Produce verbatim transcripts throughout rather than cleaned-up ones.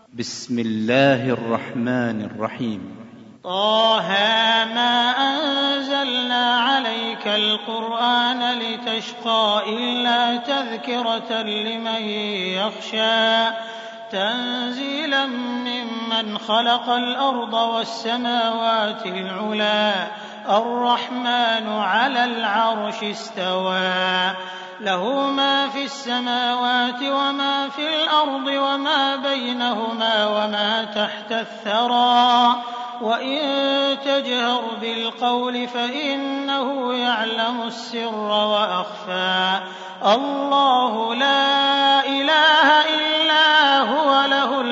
بسم الله الرحمن الرحيم. طه ما أنزلنا عليك القرآن لتشقى إلا تذكرة لمن يخشى تنزيلا ممن خلق الأرض والسماوات العلى الرحمن على العرش استوى له ما في السماوات وما في الأرض وما بينهما وما تحت الثرى وإن تجهر بالقول فإنه يعلم السر وأخفى الله لا إله إلا هو له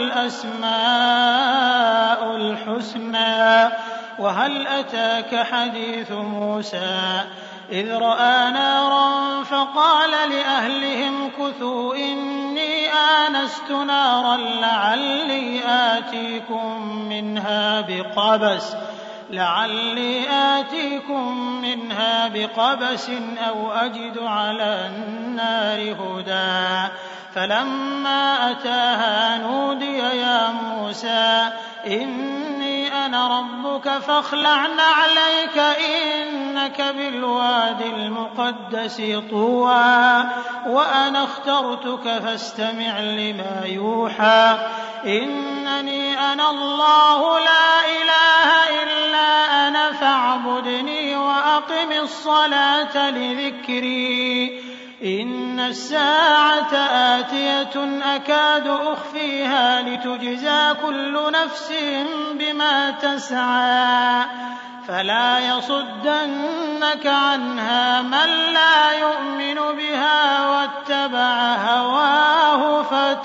الأسماء الحسنى وهل أتاك حديث موسى إذ رأى نارا فقال لأهلهم كثوا إني آنست نارا لعلي آتيكم منها بقبس لعلي آتيكم منها بقبس أو أجد على النار هدى فلما أتاها نودي يا موسى إني أنا ربك فاخلع نعليك إنك بالوادي المقدس طوى وأنا اخترتك فاستمع لما يوحى إنني أنا الله لا إله إلا أنا فاعبدني وأقم الصلاة لذكري إن الساعة آتية أكاد أخفيها لتجزى كل نفس بما تسعى فلا يصدنك عنها من لا يؤمن بها واتبع هواه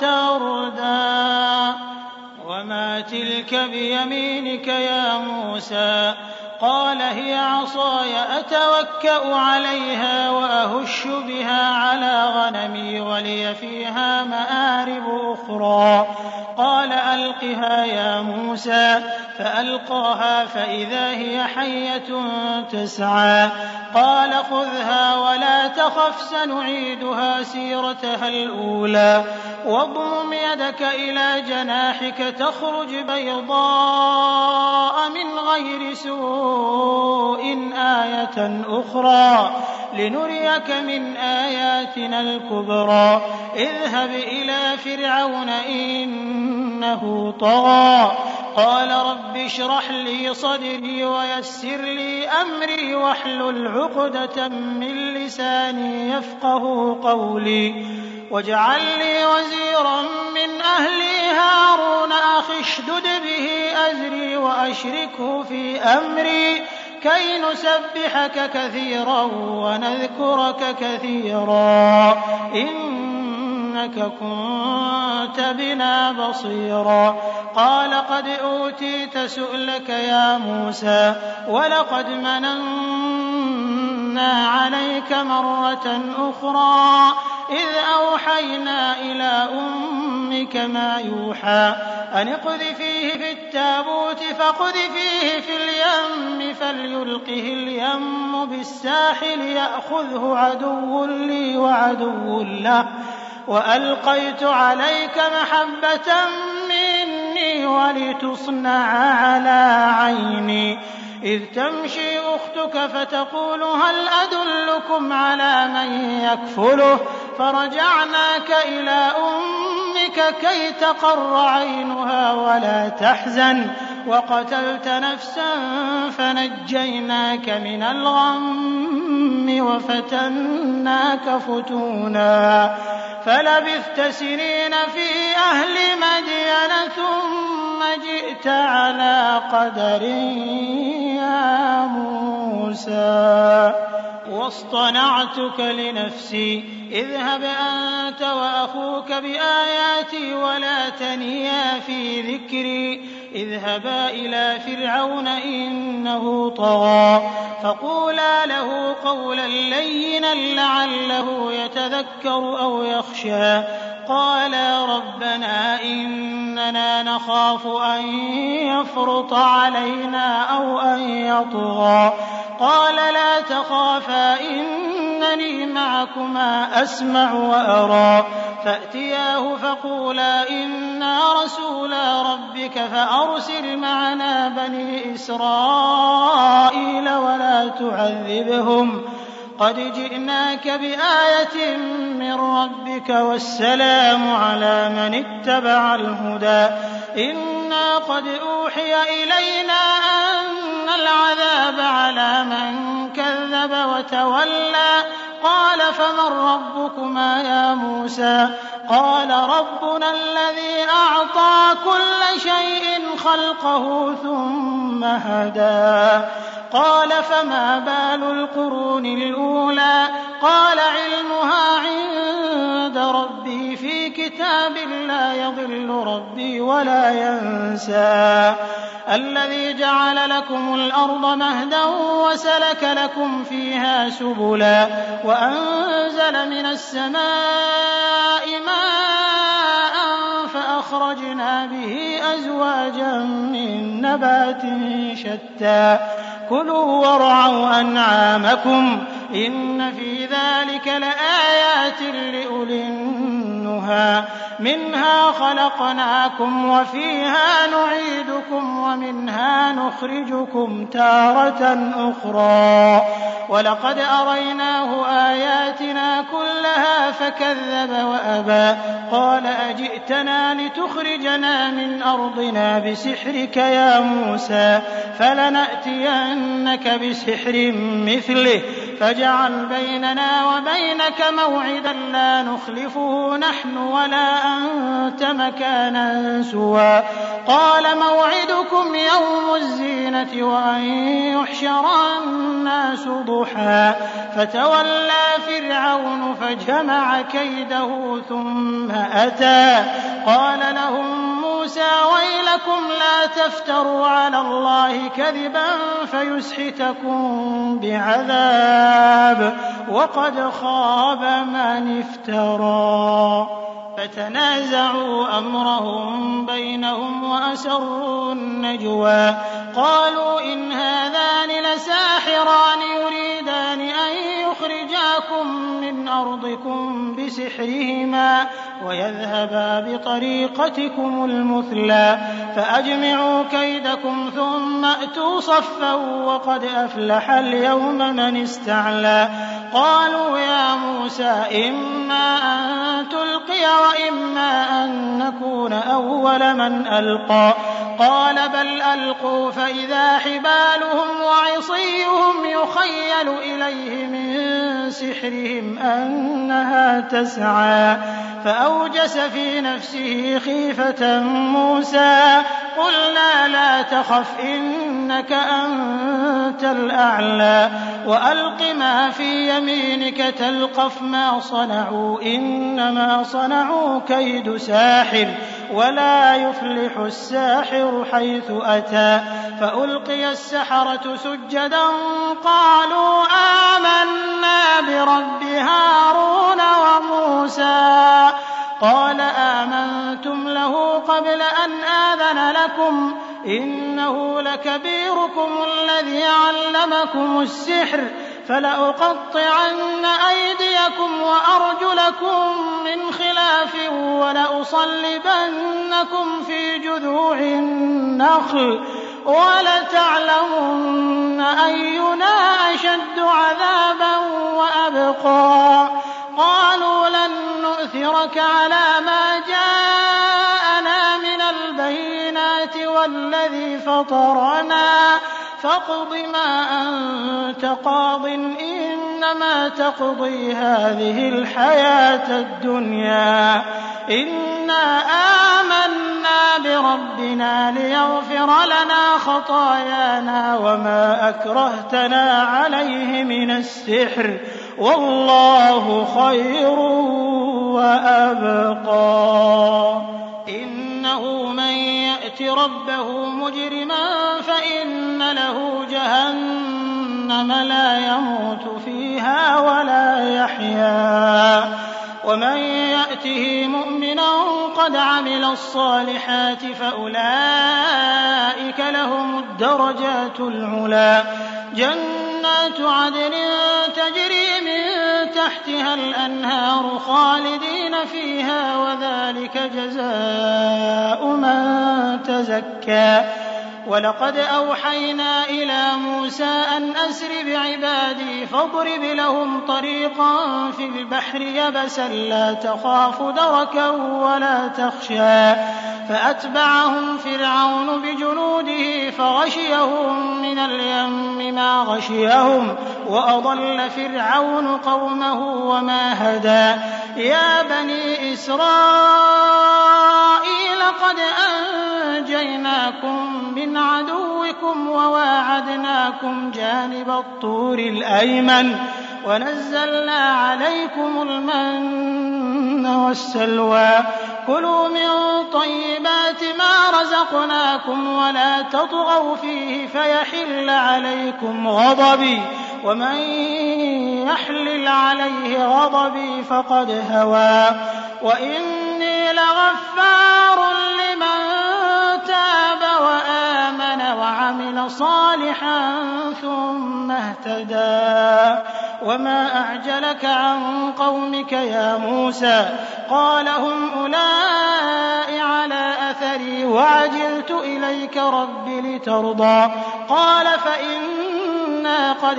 فتردى وما تلك بيمينك يا موسى قال هي عصاي أتوكأ عليها وأهش بها على غنمي ولي فيها مآرب أخرى قال ألقها يا موسى فألقاها فإذا هي حية تسعى قال خذها ولا تخف سنعيدها سيرتها الأولى واضمم يدك إلى جناحك تخرج بيضاء من غير سوء آية أخرى لنريك من آياتنا الكبرى اذهب إلى فرعون إنه طغى قال رب اشرح لي صدري ويسر لي أمري واحلل عقدة من لساني يفقه قولي واجعل لي وزيرا من أهلي هارون أخي اشدد به أزري وأشركه في أمري كي نسبحك كثيرا ونذكرك كثيرا إنك كنت بنا بصيرا قال قد أوتيت سؤلك يا موسى ولقد مننا عليك مرة أخرى إذ أوحينا إلى أمك ما يوحى أن اقذفيه في التابوت فاقذفيه في اليم فليلقه اليم بالساحل يأخذه عدو لي وعدو له وألقيت عليك محبة مني ولتصنع على عيني إذ تمشي أختك فتقول هل أدلكم على من يكفله فرجعناك إلى أمك كي تقر عينها ولا تحزن وقتلت نفسا فنجيناك من الغم وفتناك فتونا فلبثت سنين في أهل مدين ثم جئت على قدر يا موسى واصطنعتك لنفسي اذهب أنت وأخوك بآياتي ولا تنيا في ذكري اذهبا إلى فرعون إنه طغى فقولا له قولا لينا لعله يتذكر أو يخشى قالا ربنا إننا نخاف أن يفرط علينا أو أن يطغى قال لا تخافا إن إنني معكما أسمع وأرى فأتياه فقولا إنا رسولا ربك فأرسل معنا بني إسرائيل ولا تعذبهم قد جئناك بآية من ربك والسلام على من اتبع الهدى إنا قد أوحي إلينا أن العذاب على من كذب وتولى قال فمن ربكما يا موسى قال ربنا الذي أعطى كل شيء خلقه ثم هدى قال فما بال القرون الأولى قال علمها عند ربي في كتاب لا يضل ربي ولا ينسى الذي جعل لكم الأرض مهدا وسلك لكم فيها سبلا وأنزل من السماء ماء فأخرجنا به أزواجا من نبات شتى كلوا وارعوا أنعامكم إن في ذلك لآيات لأولي النهى منها خلقناكم وفيها نعيدكم ومنها نخرجكم تارة أخرى ولقد أريناه آياتنا كلها فكذب وأبى قال أجئتنا لتخرجنا من أرضنا بسحرك يا موسى فلنأتينك بسحر مثله فاجعل بيننا وبينك موعدا لا نخلفه نحن ولا أنت مكانا سوى قال موعدكم يوم الزينة وأن يحشر الناس ضحى فتولى فرعون فجمع كيده ثم أتى قال لهم موسى ويلكم لا تفتروا على الله كذبا فيسحتكم بعذاب وقد خاب من افترى فتنازعوا أمرهم بينهم وأسروا النجوى قالوا إن هذان لساحران يريدان أن يخرجاكم من أرضكم بسحرهما ويذهبا بطريقتكم المثلى فأجمعوا كيدكم ثم أتوا صفا وقد أفلح اليوم من استعلى قالوا يا موسى إما أن تلقي وإما أن نكون أول من ألقى قال بل ألقوا فإذا حبالهم وعصيهم يخيل إليه من سحرهم أنها تسعى فأوجس في نفسه خيفة موسى قلنا لا تخف إنك أنت الأعلى وألق ما في يمينك تلقف ما صنعوا إنما صنعوا كيد ساحر ولا يفلح الساحر حيث أتى فألقي السحرة سجدا قالوا آمنا برب هارون وموسى قال آمنتم له قبل أن آذن لكم إنه لكبيركم الذي علمكم السحر فلأقطعن أيديكم وأرجلكم من خلاف ولأصلبنكم في جذوع النخل ولتعلمن أينا أشد عذابا وأبقى قالوا لن نؤثرك على ما جاءنا من البينات والذي فطرنا فاقض ما أنت قاض إنما تقضي هذه الحياة الدنيا إنا آمنا بربنا ليغفر لنا خطايانا وما أكرهتنا عليه من السحر والله خير وأبقى إنه من يأت ربه مجرما فإن له جهنم لا يموت فيها ولا يحيا ومن يأته مؤمنا قد عمل الصالحات فأولئك لهم الدرجات العلى جنات عدن تجري من تحتها الأنهار خالدين فيها وذلك جزاء من تزكى. ولقد أوحينا إلى موسى أن أسر بعبادي فاضرب لهم طريقا في البحر يبسا لا تخاف دركا ولا تخشى فأتبعهم فرعون بجنوده فغشيهم من اليم ما غشيهم وأضل فرعون قومه وما هدى. يا بني إسرائيل قد أنجيناكم من عدوكم وواعدناكم جانب الطور الأيمن ونزلنا عليكم المن والسلوى كلوا من طيبات ما رزقناكم ولا تطغوا فيه فيحل عليكم غضبي ومن يحلل عليه غضبي فقد هوى. وإني لغفار لمن تاب وآمن وعمل صالحا ثم اهتدى. وما أعجلك عن قومك يا موسى؟ قال هم أولئك على أثري وعجلت إليك رب لترضى. قال فإنا قد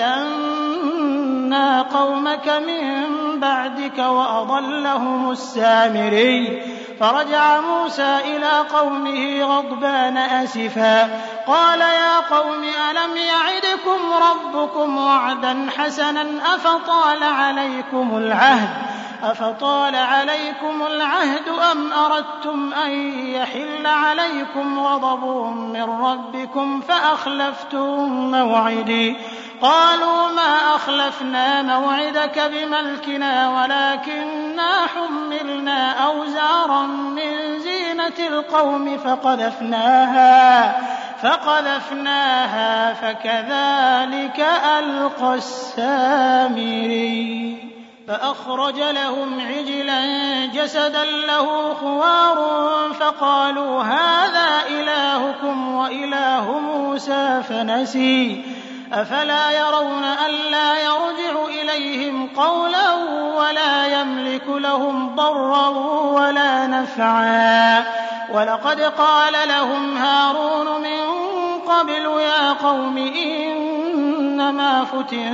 فتنا قومك من بعدك وأضلهم السامري. فرجع موسى إلى قومه غضبان أسفا قال يا قوم ألم يعدكم ربكم وعدا حسنا أفطال عليكم العهد أفطال عليكم العهد أم أردتم أن يحل عليكم غضب من ربكم فأخلفتم موعدي؟ قالوا ما أخلفنا موعدك بملكنا ولكننا حملنا أوزارا من زينة القوم فقذفناها فقذفناها فكذلك ألقى السامري. فأخرج لهم عجلا جسدا له خوار فقالوا هذا إلهكم وإله موسى فنسي. أفلا يرون ألا يرجع إليهم قولا ولا يملك لهم ضرا ولا نفعا. ولقد قال لهم هارون من قبل يا قوم إنما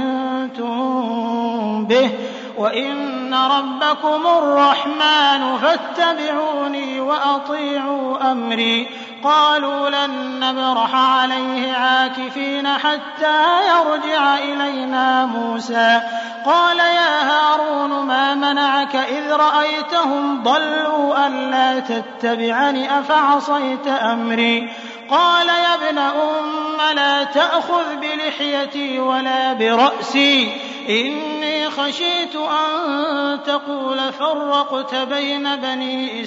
فتنتم به وإن ربكم الرحمن فاتبعوني وأطيعوا أمري. قالوا لن نبرح عليه عاكفين حتى يرجع إلينا موسى. قال يا هارون ما منعك إذ رأيتهم ضلوا ألا تتبعني أفعصيت أمري؟ قال يا ابن أم لا تأخذ بلحيتي ولا برأسي إني خشيت أن تقول فرقت بين بني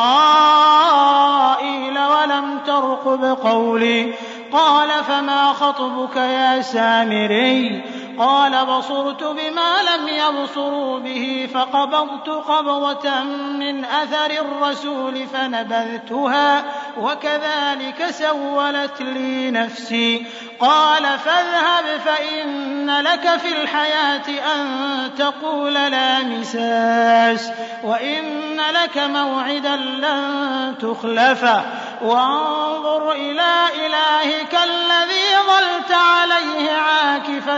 إسرائيل ولم ترقب قولي. قال فما خطبك يا سامري؟ قال بصرت بما لم يبصروا به فقبضت قبضة من أثر الرسول فنبذتها وكذلك سولت لي نفسي. قال فاذهب فإن لك في الحياة أن تقول لا مساس وإن لك موعدا لن تخلفه وانظر إلى إلهك الذي ظلت عليه عاكفا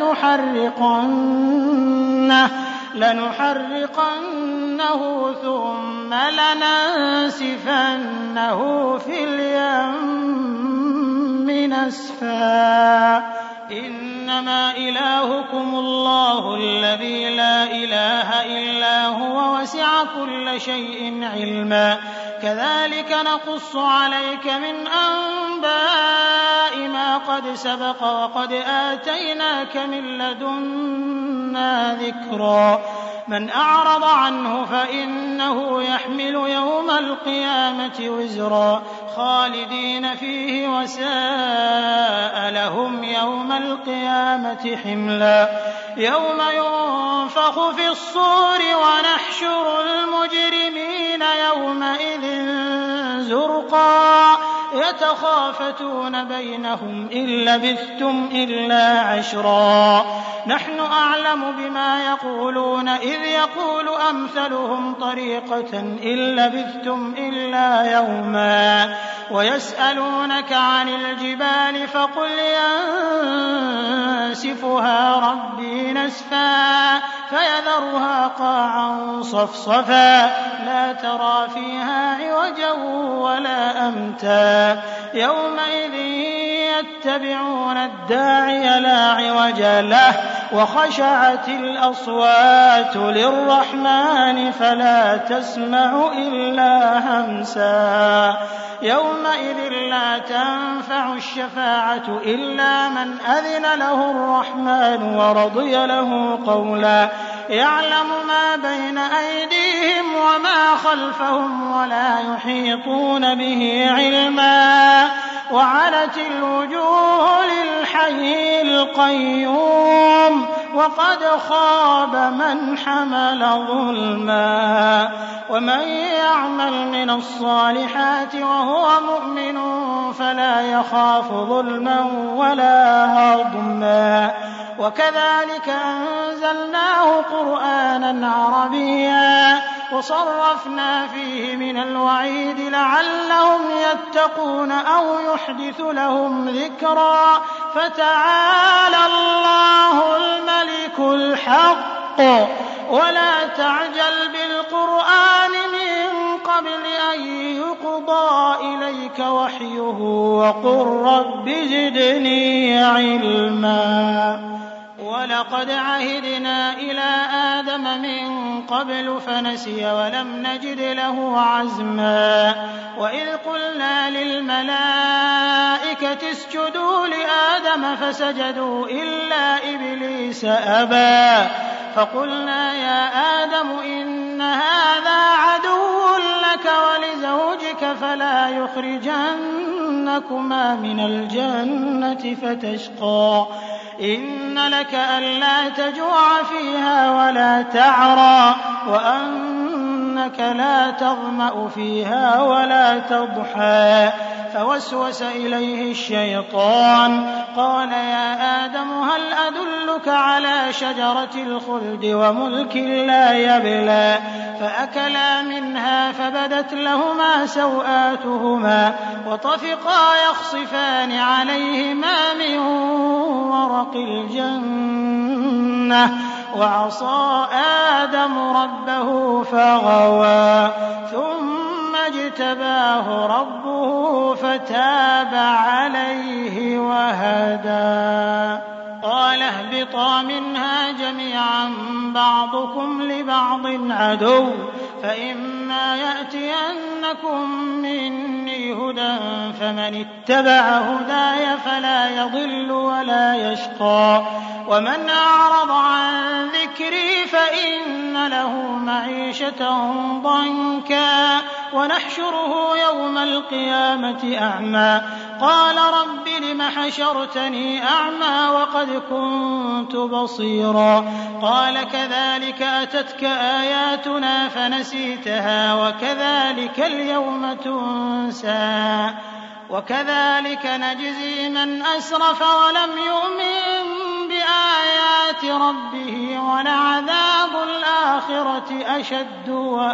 لنحرقنه لنحرقنه ثم لننسفنه في اليم نسفا. إنما إلهكم الله الذي لا إله إلا هو وسع كل شيء علما. كذلك نقص عليك من أنباء ما قد سبق وقد آتيناك من لدنا ذكرا. من أعرض عنه فإنه يحمل يوم القيامة وزرا خالدين فيه وساء لهم يوم القيامة حملا. يوم ينفخ في الصور ونحشر المجرمين يومئذ زرقا يتخافتون بينهم إن لبثتم إلا عشرا نحن أعلم بما يقولون إذ يقول أمثلهم طريقة إن لبثتم إلا يوما ويسألونك عن الجبال فقل ينسفها ربي نسفا فيذرها قاعا صفصفا لا ترى فيها عوجا ولا أمتا يومئذ يتبعون الداعي لا عوج له وخشعت الأصوات للرحمن فلا تسمع إلا همسا يومئذ لا تنفع الشفاعة إلا من أذن له الرحمن ورضي له قولا يعلم ما بين أيديهم وما خلفهم ولا يحيطون به علما وعنت الوجوه للحي القيوم وقد خاب من حمل ظلما ومن يعمل من الصالحات وهو مؤمن فلا يخاف ظلما ولا هضما وكذلك أنزلناه قرآنا عربيا وصرفنا فيه من الوعيد لعلهم يتقون أو يحدث لهم ذكرا فتعالى الله الملك الحق ولا تعجل بالقرآن من قبل أن يقضى إليك وحيه وقل رب زدني علما ولقد عهدنا إلى آدم من قبل فنسي ولم نجد له عزما وإذ قلنا للملائكة اسجدوا لآدم فسجدوا إلا إبليس أبى فقلنا يا آدم إن هذا عدو لك ولزوجك فلا يخرجنكما من الجنة فتشقى إن لك ألا تجوع فيها ولا تعرى وأنك لا تظمأ فيها ولا تضحى فوسوس إليه الشيطان قال يا آدم هل أدلك على شجرة الخلد وملك لا يبلى فأكلا منها فبدت لهما سوآتهما وطفقا يخصفان عليهما من ورق الجنة وعصى آدم ربه فغوى ثم اجتباه ربه فتاب عليه وهدى قال اهبطا منها جميعا بعضكم لبعض عدو فإما يأتينكم مني هدى فمن اتبع هداي فلا يضل ولا يشقى ومن أعرض عن ذكري فإن له معيشة ضنكا ونحشره يوم القيامة أعمى قال رب لم حشرتني أعمى وقد كنت بصيرا قال كذلك أتتك آياتنا فنسيتها وكذلك اليوم تنسى وكذلك نجزي من أسرف ولم يؤمن بآيات ربه ولعذاب الآخرة أشد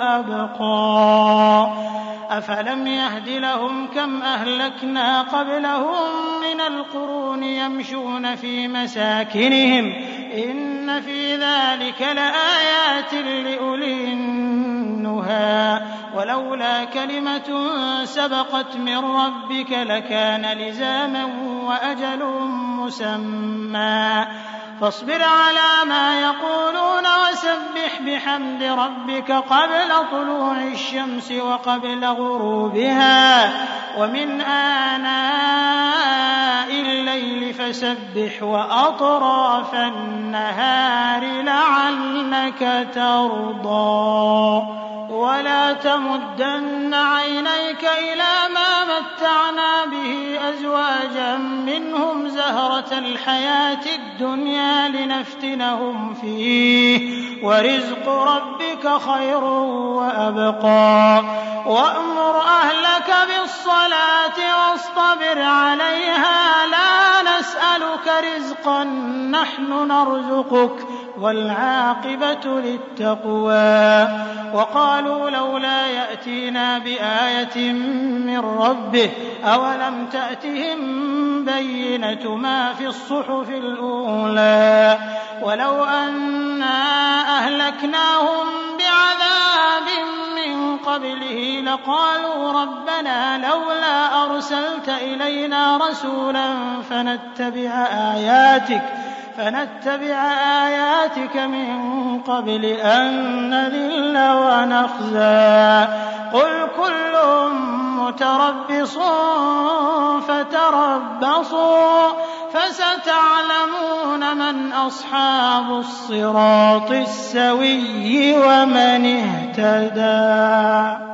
وأبقى أفلم يهد لهم كم أهلكنا قبلهم من القرون يمشون في مساكنهم إن في ذلك لآيات لأولي النهى ولولا كلمة سبقت من ربك لكان لزاما وأجل مسمى فاصبر على ما يقولون وسبح بحمد ربك قبل طلوع الشمس وقبل غروبها ومن آناء الليل فسبح وأطراف النهار لعلك ترضى ولا تمدن عينيك إلى ما متعنا به أزواجا منهم زهرة الحياة الدنيا لنفتنهم فيه ورزق ربك خير وأبقى وأمر أهلك بالصلاة فاصبر عليها لا نسألك رزقا نحن نرزقك والعاقبة للتقوى وقالوا لولا يأتينا بآية من ربه أولم تأتهم بينة ما في الصحف الأولى ولو أنا أهلكناهم بعذاب من قبله لقالوا ربنا لولا أرسلت إلينا رسولا فنتبع آياتك فنتبع آياتك من قبل أن نذل ونخزى قل كل متربص فتربصوا فستعلمون من أصحاب الصراط السوي ومن اهتدى.